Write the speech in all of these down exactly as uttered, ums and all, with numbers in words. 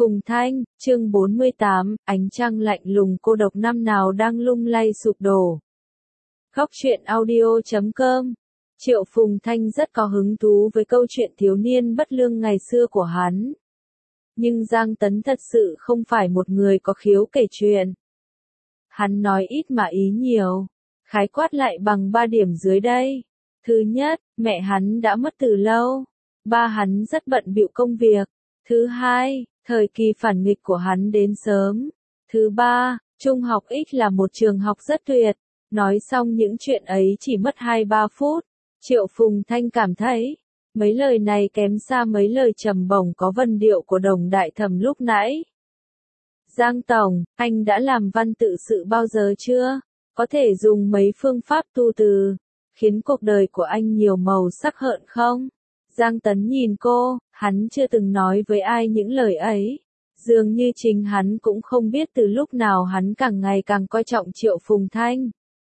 Phùng Thanh, chương bốn mươi tám, ánh trăng lạnh lùng cô độc năm nào đang lung lay sụp đổ. Góc truyện audio chấm com. Triệu Phùng Thanh rất có hứng thú với câu chuyện thiếu niên bất lương ngày xưa của hắn. Nhưng Giang Tấn thật sự không phải một người có khiếu kể chuyện. Hắn nói ít mà ý nhiều, khái quát lại bằng ba điểm dưới đây. Thứ nhất, mẹ hắn đã mất từ lâu. Ba hắn rất bận bịu công việc. Thứ hai, thời kỳ phản nghịch của hắn đến sớm. Thứ ba, Trung học X là một trường học rất tuyệt. Nói xong những chuyện ấy chỉ mất hai ba phút. Triệu Phùng Thanh cảm thấy, mấy lời này kém xa mấy lời trầm bổng có vần điệu của Đồng Đại Thẩm lúc nãy. Giang Tổng, anh đã làm văn tự sự bao giờ chưa? Có thể dùng mấy phương pháp tu từ, khiến cuộc đời của anh nhiều màu sắc hơn không? Giang Tấn nhìn cô, hắn chưa từng nói với ai những lời ấy. Dường như chính hắn cũng không biết từ lúc nào hắn càng ngày càng coi trọng Triệu Phùng Thanh.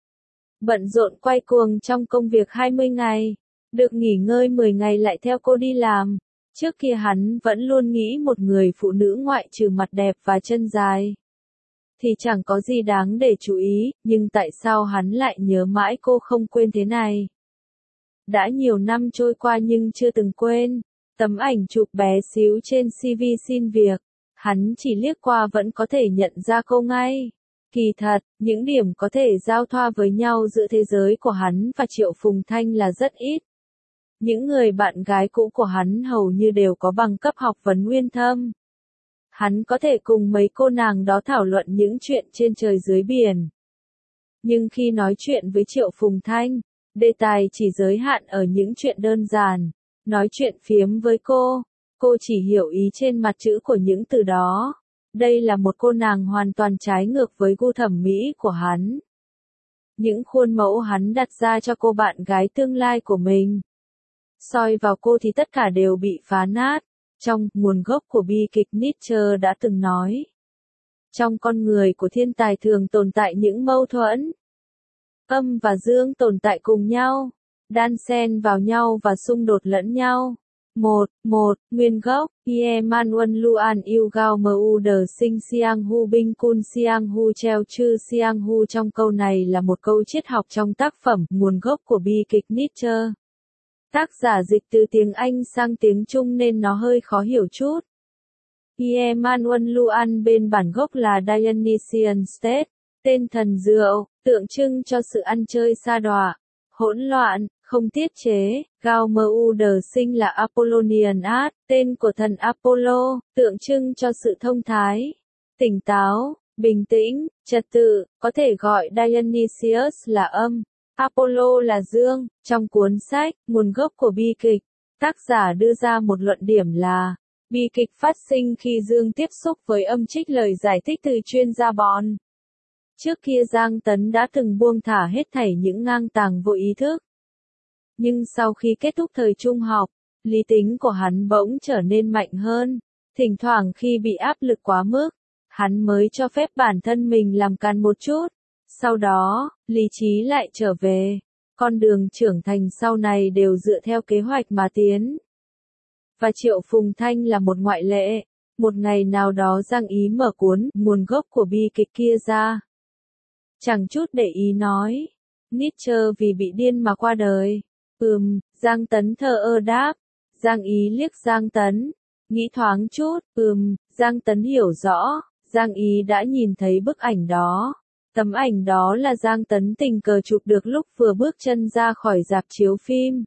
Bận rộn quay cuồng trong công việc hai mươi ngày, được nghỉ ngơi mười ngày lại theo cô đi làm. Trước kia hắn vẫn luôn nghĩ một người phụ nữ ngoại trừ mặt đẹp và chân dài thì chẳng có gì đáng để chú ý, nhưng tại sao hắn lại nhớ mãi cô không quên thế này? Đã nhiều năm trôi qua nhưng chưa từng quên, tấm ảnh chụp bé xíu trên xê vê xin việc, hắn chỉ liếc qua vẫn có thể nhận ra cô ngay. Kỳ thật, những điểm có thể giao thoa với nhau giữa thế giới của hắn và Triệu Phùng Thanh là rất ít. Những người bạn gái cũ của hắn hầu như đều có bằng cấp học vấn nguyên thâm. Hắn có thể cùng mấy cô nàng đó thảo luận những chuyện trên trời dưới biển. Nhưng khi nói chuyện với Triệu Phùng Thanh, đề tài chỉ giới hạn ở những chuyện đơn giản. Nói chuyện phiếm với cô, cô chỉ hiểu ý trên mặt chữ của những từ đó. Đây là một cô nàng hoàn toàn trái ngược với gu thẩm mỹ của hắn. Những khuôn mẫu hắn đặt ra cho cô bạn gái tương lai của mình, soi vào cô thì tất cả đều bị phá nát. Trong nguồn gốc của bi kịch Nietzsche đã từng nói, trong con người của thiên tài thường tồn tại những mâu thuẫn. Âm và dương tồn tại cùng nhau, đan xen vào nhau và xung đột lẫn nhau. một. một. Nguyên gốc, Emmanuel Luan yêu gao mu đờ sinh Siang Hu Binh Kun Siang Hu Treo Chư Siang Hu. Trong câu này là một câu triết học trong tác phẩm Nguồn gốc của bi kịch Nietzsche. Tác giả dịch từ tiếng Anh sang tiếng Trung nên nó hơi khó hiểu chút. Emmanuel Luan bên bản gốc là Dionysian State, tên thần rượu, tượng trưng cho sự ăn chơi sa đọa, hỗn loạn, không tiết chế. Gao mu đờ sinh là Apollonian Art, tên của thần Apollo, tượng trưng cho sự thông thái, tỉnh táo, bình tĩnh, trật tự, có thể gọi Dionysius là âm, Apollo là dương. Trong cuốn sách Nguồn gốc của bi kịch, tác giả đưa ra một luận điểm là bi kịch phát sinh khi dương tiếp xúc với âm, trích lời giải thích từ chuyên gia Bon. Trước kia Giang Tấn đã từng buông thả hết thảy những ngang tàng vô ý thức. Nhưng sau khi kết thúc thời trung học, lý tính của hắn bỗng trở nên mạnh hơn. Thỉnh thoảng khi bị áp lực quá mức, hắn mới cho phép bản thân mình làm càn một chút. Sau đó, lý trí lại trở về. Con đường trưởng thành sau này đều dựa theo kế hoạch mà tiến. Và Triệu Phùng Thanh là một ngoại lệ. Một ngày nào đó Giang Ý mở cuốn Nguồn gốc của bi kịch kia ra. Chẳng chút để ý nói, Nietzsche vì bị điên mà qua đời. Ừm, Giang Tấn thờ ơ đáp. Giang Ý liếc Giang Tấn, nghĩ thoáng chút. Ừm, Giang Tấn hiểu rõ, Giang Ý đã nhìn thấy bức ảnh đó. Tấm ảnh đó là Giang Tấn tình cờ chụp được lúc vừa bước chân ra khỏi rạp chiếu phim.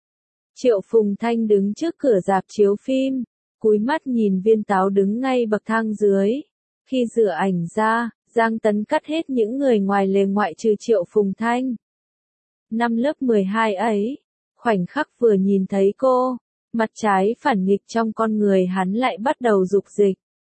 Triệu Phùng Thanh đứng trước cửa rạp chiếu phim, cúi mắt nhìn viên táo đứng ngay bậc thang dưới. Khi rửa ảnh ra, Giang Tấn cắt hết những người ngoài lề ngoại trừ Triệu Phùng Thanh. Năm lớp mười hai ấy, khoảnh khắc vừa nhìn thấy cô, mặt trái phản nghịch trong con người hắn lại bắt đầu dục dịch.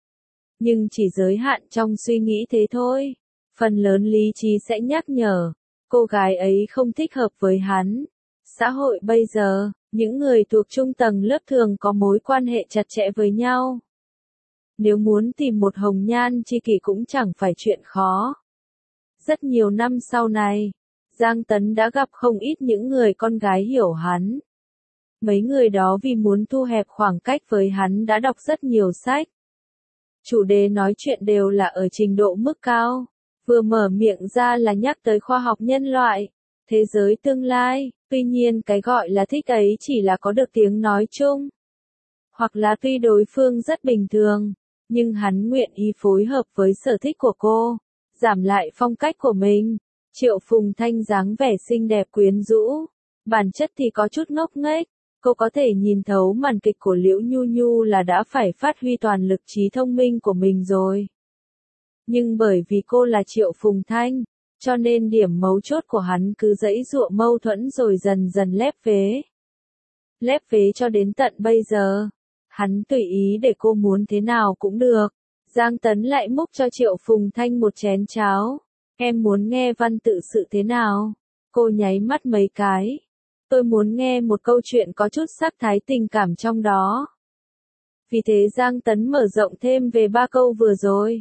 Nhưng chỉ giới hạn trong suy nghĩ thế thôi. Phần lớn lý trí sẽ nhắc nhở, cô gái ấy không thích hợp với hắn. Xã hội bây giờ, những người thuộc trung tầng lớp thường có mối quan hệ chặt chẽ với nhau. Nếu muốn tìm một hồng nhan tri kỷ cũng chẳng phải chuyện khó. Rất nhiều năm sau này, Giang Tấn đã gặp không ít những người con gái hiểu hắn. Mấy người đó vì muốn thu hẹp khoảng cách với hắn đã đọc rất nhiều sách. Chủ đề nói chuyện đều là ở trình độ mức cao. Vừa mở miệng ra là nhắc tới khoa học nhân loại, thế giới tương lai, tuy nhiên cái gọi là thích ấy chỉ là có được tiếng nói chung. Hoặc là tuy đối phương rất bình thường, nhưng hắn nguyện ý phối hợp với sở thích của cô, giảm lại phong cách của mình. Triệu Phùng Thanh dáng vẻ xinh đẹp quyến rũ, bản chất thì có chút ngốc nghếch. Cô có thể nhìn thấu màn kịch của Liễu Nhu Nhu là đã phải phát huy toàn lực trí thông minh của mình rồi. Nhưng bởi vì cô là Triệu Phùng Thanh, cho nên điểm mấu chốt của hắn cứ giãy giụa mâu thuẫn rồi dần dần lép vế. Lép vế cho đến tận bây giờ, hắn tùy ý để cô muốn thế nào cũng được. Giang Tấn lại múc cho Triệu Phùng Thanh một chén cháo. Em muốn nghe văn tự sự thế nào? Cô nháy mắt mấy cái. Tôi muốn nghe một câu chuyện có chút sắc thái tình cảm trong đó. Vì thế Giang Tấn mở rộng thêm về ba câu vừa rồi.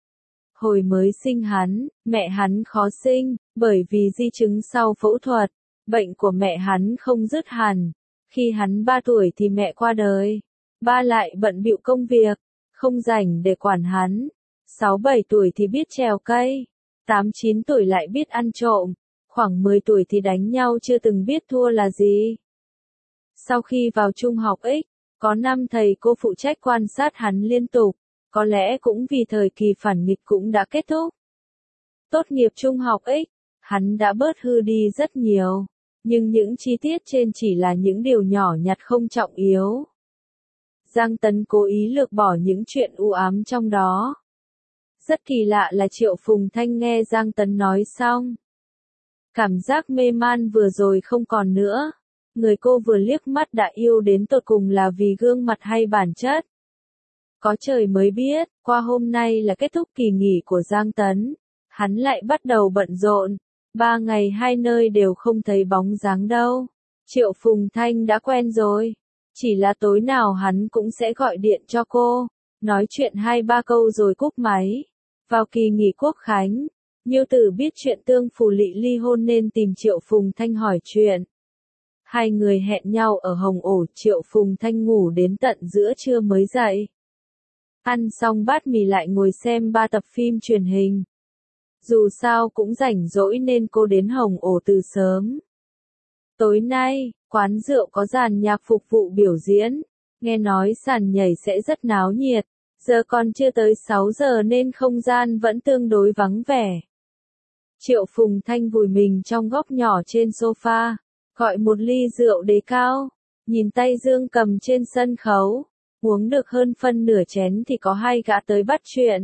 Hồi mới sinh hắn, mẹ hắn khó sinh, bởi vì di chứng sau phẫu thuật, bệnh của mẹ hắn không dứt hẳn. Khi hắn ba tuổi thì mẹ qua đời. Ba lại bận bịu công việc, không rảnh để quản hắn. Sáu bảy tuổi thì biết trèo cây. Tám chín tuổi lại biết ăn trộm. Khoảng mười tuổi thì đánh nhau chưa từng biết thua là gì. Sau khi vào trung học X, có năm thầy cô phụ trách quan sát hắn liên tục. Có lẽ cũng vì thời kỳ phản nghịch cũng đã kết thúc. Tốt nghiệp trung học X, hắn đã bớt hư đi rất nhiều. Nhưng những chi tiết trên chỉ là những điều nhỏ nhặt không trọng yếu. Giang Tấn cố ý lược bỏ những chuyện u ám trong đó. Rất kỳ lạ là Triệu Phùng Thanh nghe Giang Tấn nói xong. Cảm giác mê man vừa rồi không còn nữa. Người cô vừa liếc mắt đã yêu đến tột cùng là vì gương mặt hay bản chất. Có trời mới biết, qua hôm nay là kết thúc kỳ nghỉ của Giang Tấn. Hắn lại bắt đầu bận rộn. Ba ngày hai nơi đều không thấy bóng dáng đâu. Triệu Phùng Thanh đã quen rồi. Chỉ là tối nào hắn cũng sẽ gọi điện cho cô. Nói chuyện hai ba câu rồi cúp máy. Vào kỳ nghỉ Quốc Khánh, Nhiêu Tử biết chuyện Tương Phù Lị ly hôn nên tìm Triệu Phùng Thanh hỏi chuyện. Hai người hẹn nhau ở Hồng Ổ, Triệu Phùng Thanh ngủ đến tận giữa trưa mới dậy. Ăn xong bát mì lại ngồi xem ba tập phim truyền hình. Dù sao cũng rảnh rỗi nên cô đến Hồng Ổ từ sớm. Tối nay, quán rượu có dàn nhạc phục vụ biểu diễn. Nghe nói sàn nhảy sẽ rất náo nhiệt. Giờ còn chưa tới sáu giờ nên không gian vẫn tương đối vắng vẻ. Triệu Phùng Thanh vùi mình trong góc nhỏ trên sofa, gọi một ly rượu đế cao, nhìn tay Dương cầm trên sân khấu, uống được hơn phân nửa chén thì có hai gã tới bắt chuyện.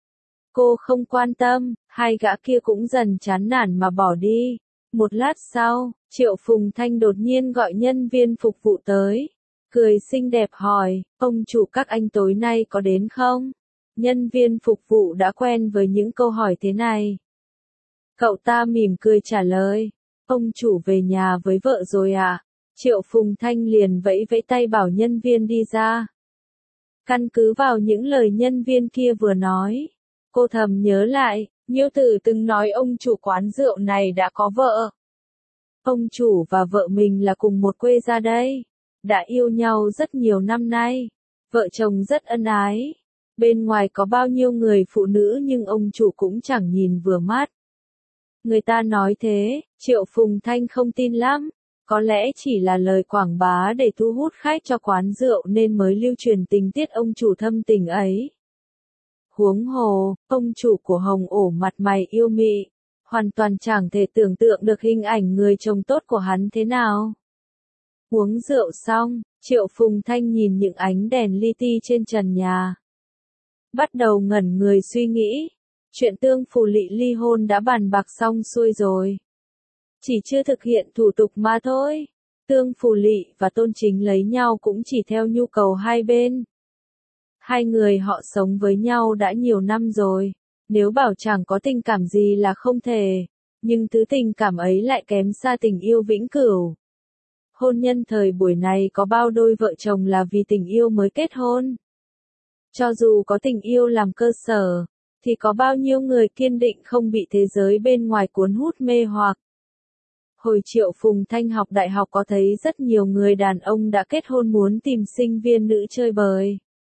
Cô không quan tâm, hai gã kia cũng dần chán nản mà bỏ đi. Một lát sau, Triệu Phùng Thanh đột nhiên gọi nhân viên phục vụ tới. Cười xinh đẹp hỏi, ông chủ các anh tối nay có đến không? Nhân viên phục vụ đã quen với những câu hỏi thế này. Cậu ta mỉm cười trả lời, ông chủ về nhà với vợ rồi à? Triệu Phùng Thanh liền vẫy vẫy tay bảo nhân viên đi ra. Căn cứ vào những lời nhân viên kia vừa nói, cô thầm nhớ lại, Nhiêu Tử từng nói ông chủ quán rượu này đã có vợ. Ông chủ và vợ mình là cùng một quê ra đây. Đã yêu nhau rất nhiều năm nay. Vợ chồng rất ân ái. Bên ngoài có bao nhiêu người phụ nữ nhưng ông chủ cũng chẳng nhìn vừa mắt. Người ta nói thế, Triệu Phùng Thanh không tin lắm. Có lẽ chỉ là lời quảng bá để thu hút khách cho quán rượu nên mới lưu truyền tình tiết ông chủ thâm tình ấy. Huống hồ, ông chủ của Hồng Ổ mặt mày yêu mị. Hoàn toàn chẳng thể tưởng tượng được hình ảnh người chồng tốt của hắn thế nào. Uống rượu xong, Triệu Phùng Thanh nhìn những ánh đèn li ti trên trần nhà. Bắt đầu ngẩn người suy nghĩ. Chuyện Tương Phù Lị ly hôn đã bàn bạc xong xuôi rồi. Chỉ chưa thực hiện thủ tục mà thôi. Tương Phù Lị và Tôn Chính lấy nhau cũng chỉ theo nhu cầu hai bên. Hai người họ sống với nhau đã nhiều năm rồi. Nếu bảo chẳng có tình cảm gì là không thể. Nhưng thứ tình cảm ấy lại kém xa tình yêu vĩnh cửu. Hôn nhân thời buổi này có bao đôi vợ chồng là vì tình yêu mới kết hôn. Cho dù có tình yêu làm cơ sở, thì có bao nhiêu người kiên định không bị thế giới bên ngoài cuốn hút mê hoặc. Hồi Triệu Phùng Thanh học đại học có thấy rất nhiều người đàn ông đã kết hôn muốn tìm sinh viên nữ chơi bời.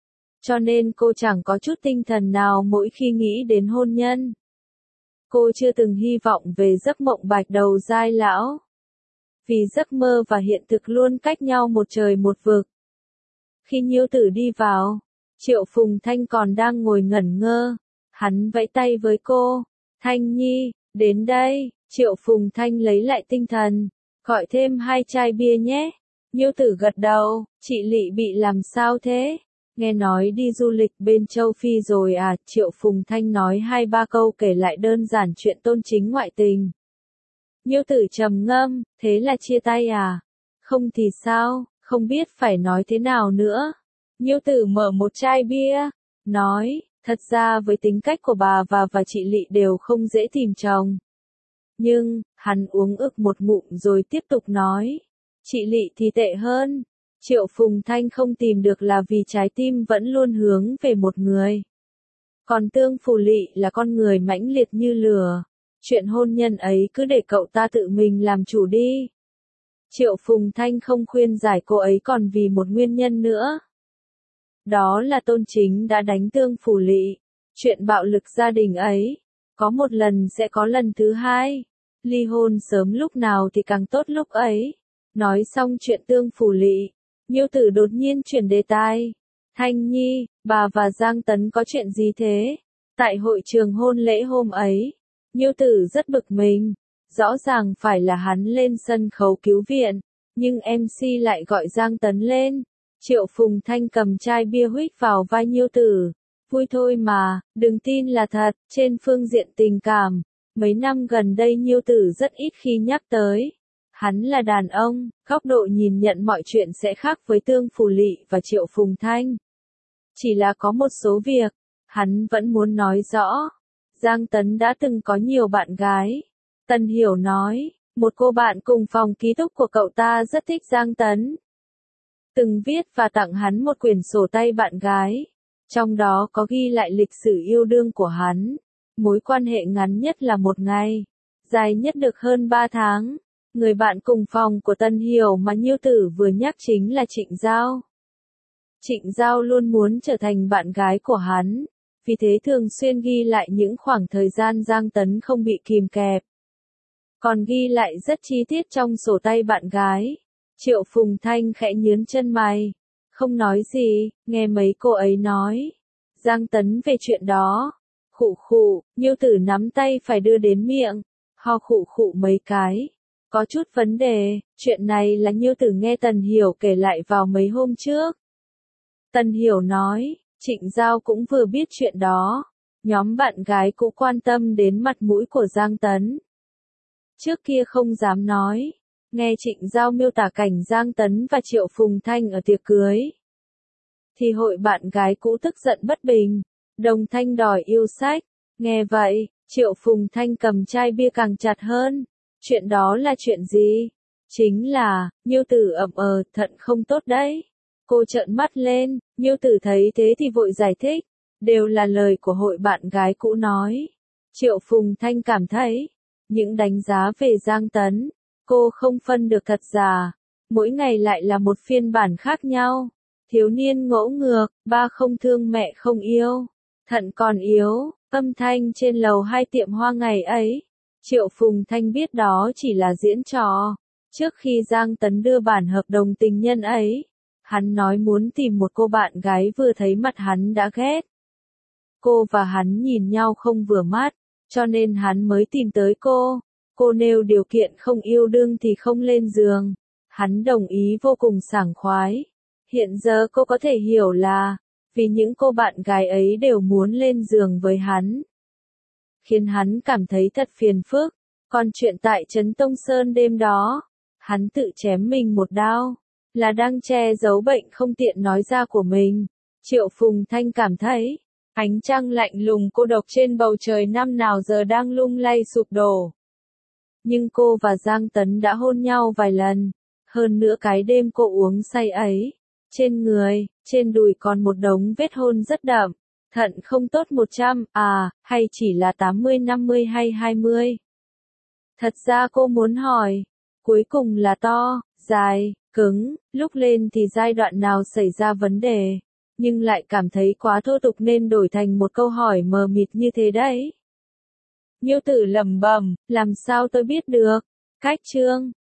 cho nên cô chẳng có chút tinh thần nào mỗi khi nghĩ đến hôn nhân. Cô chưa từng hy vọng về giấc mộng bạch đầu giai lão. Vì giấc mơ và hiện thực luôn cách nhau một trời một vực. Khi Nhiêu Tử đi vào, Triệu Phùng Thanh còn đang ngồi ngẩn ngơ. Hắn vẫy tay với cô. Thanh Nhi, đến đây. Triệu Phùng Thanh lấy lại tinh thần. Gọi thêm hai chai bia nhé. Nhiêu Tử gật đầu. Chị Lị bị làm sao thế? Nghe nói đi du lịch bên châu Phi rồi à? Triệu Phùng Thanh nói hai ba câu kể lại đơn giản chuyện Tôn Chính ngoại tình. Nhiêu Tử trầm ngâm. Thế là chia tay à? Không thì sao? Không biết phải nói thế nào nữa. Nhiêu Tử mở một chai bia. Nói, thật ra với tính cách của bà và và chị Lị đều không dễ tìm chồng. Nhưng, hắn uống ực một ngụm rồi tiếp tục nói. Chị Lị thì tệ hơn. Triệu Phùng Thanh không tìm được là vì trái tim vẫn luôn hướng về một người. Còn Tương Phù Lị là con người mãnh liệt như lửa. Chuyện hôn nhân ấy cứ để cậu ta tự mình làm chủ đi. Triệu Phùng Thanh không khuyên giải cô ấy còn vì một nguyên nhân nữa. Đó là Tôn Chính đã đánh Tương Phù Lị. Chuyện bạo lực gia đình ấy, có một lần sẽ có lần thứ hai. Ly hôn sớm lúc nào thì càng tốt lúc ấy. Nói xong chuyện Tương Phù Lị, Nhiêu Tử đột nhiên chuyển đề tài. Thanh Nhi, bà và Giang Tấn có chuyện gì thế? Tại hội trường hôn lễ hôm ấy, Nhiêu Tử rất bực mình. Rõ ràng phải là hắn lên sân khấu cứu viện, nhưng em xê lại gọi Giang Tấn lên. Triệu Phùng Thanh cầm chai bia huých vào vai Nhiêu Tử. Vui thôi mà, đừng tin là thật. Trên phương diện tình cảm, mấy năm gần đây Nhiêu Tử rất ít khi nhắc tới. Hắn là đàn ông, góc độ nhìn nhận mọi chuyện sẽ khác với Tương Phù Lị và Triệu Phùng Thanh. Chỉ là có một số việc, hắn vẫn muốn nói rõ. Giang Tấn đã từng có nhiều bạn gái. Tân Hiểu nói, một cô bạn cùng phòng ký túc của cậu ta rất thích Giang Tấn. Từng viết và tặng hắn một quyển sổ tay bạn gái. Trong đó có ghi lại lịch sử yêu đương của hắn. Mối quan hệ ngắn nhất là một ngày. Dài nhất được hơn ba tháng. Người bạn cùng phòng của Tân Hiểu mà Nhiêu Tử vừa nhắc chính là Trịnh Giao. Trịnh Giao luôn muốn trở thành bạn gái của hắn. Vì thế thường xuyên ghi lại những khoảng thời gian Giang Tấn không bị kìm kẹp. Còn ghi lại rất chi tiết trong sổ tay bạn gái. Triệu Phùng Thanh khẽ nhướng chân mày. Không nói gì, nghe mấy cô ấy nói. Giang Tấn về chuyện đó. Khụ khụ, Nhiêu Tử nắm tay phải đưa đến miệng. Ho khụ khụ mấy cái. Có chút vấn đề, chuyện này là Nhiêu Tử nghe Tần Hiểu kể lại vào mấy hôm trước. Tần Hiểu nói, Trịnh Giao cũng vừa biết chuyện đó. Nhóm bạn gái cũng quan tâm đến mặt mũi của Giang Tấn. Trước kia không dám nói. Nghe Trịnh Giao miêu tả cảnh Giang Tấn và Triệu Phùng Thanh ở tiệc cưới. Thì hội bạn gái cũ tức giận bất bình. Đồng thanh đòi yêu sách. Nghe vậy, Triệu Phùng Thanh cầm chai bia càng chặt hơn. Chuyện đó là chuyện gì? Chính là, Nhiêu Tử ậm ờ, thận không tốt đấy. Cô trợn mắt lên, Nhiêu Tử thấy thế thì vội giải thích. Đều là lời của hội bạn gái cũ nói. Triệu Phùng Thanh cảm thấy, những đánh giá về Giang Tấn, cô không phân được thật giả. Mỗi ngày lại là một phiên bản khác nhau. Thiếu niên ngỗ ngược, ba không thương mẹ không yêu. Thận còn yếu, âm thanh trên lầu hai tiệm hoa ngày ấy. Triệu Phùng Thanh biết đó chỉ là diễn trò. Trước khi Giang Tấn đưa bản hợp đồng tình nhân ấy, hắn nói muốn tìm một cô bạn gái vừa thấy mặt hắn đã ghét. Cô và hắn nhìn nhau không vừa mắt, cho nên hắn mới tìm tới cô. Cô nêu điều kiện không yêu đương thì không lên giường. Hắn đồng ý vô cùng sảng khoái. Hiện giờ cô có thể hiểu là, vì những cô bạn gái ấy đều muốn lên giường với hắn. Khiến hắn cảm thấy thật phiền phức. Còn chuyện tại Trấn Tông Sơn đêm đó, hắn tự chém mình một đao, là đang che giấu bệnh không tiện nói ra của mình. Triệu Phùng Thanh cảm thấy, ánh trăng lạnh lùng cô độc trên bầu trời năm nào giờ đang lung lay sụp đổ. Nhưng cô và Giang Tấn đã hôn nhau vài lần. Hơn nữa cái đêm cô uống say ấy, trên người, trên đùi còn một đống vết hôn rất đậm. Thận không tốt một trăm, à, hay chỉ là tám mươi năm mươi hay hai mươi? Thật ra cô muốn hỏi, cuối cùng là to, dài, cứng, lúc lên thì giai đoạn nào xảy ra vấn đề? nhưng lại cảm thấy quá thô tục nên đổi thành một câu hỏi mờ mịt như thế đấy. Miêu Tử lẩm bẩm, làm sao tôi biết được? Cách chương